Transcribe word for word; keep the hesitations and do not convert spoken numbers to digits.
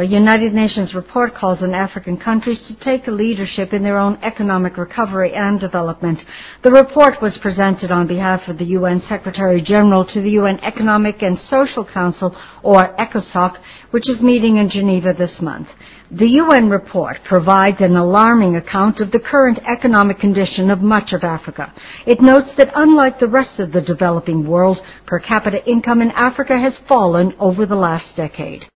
A United Nations report calls on African countries to take leadership in their own economic recovery and development. The report was presented on behalf of the U N Secretary General to the U N Economic and Social Council, or ECOSOC, which is meeting in Geneva this month. The U N report provides an alarming account of the current economic condition of much of Africa. It notes that unlike the rest of the developing world, per capita income in Africa has fallen over the last decade.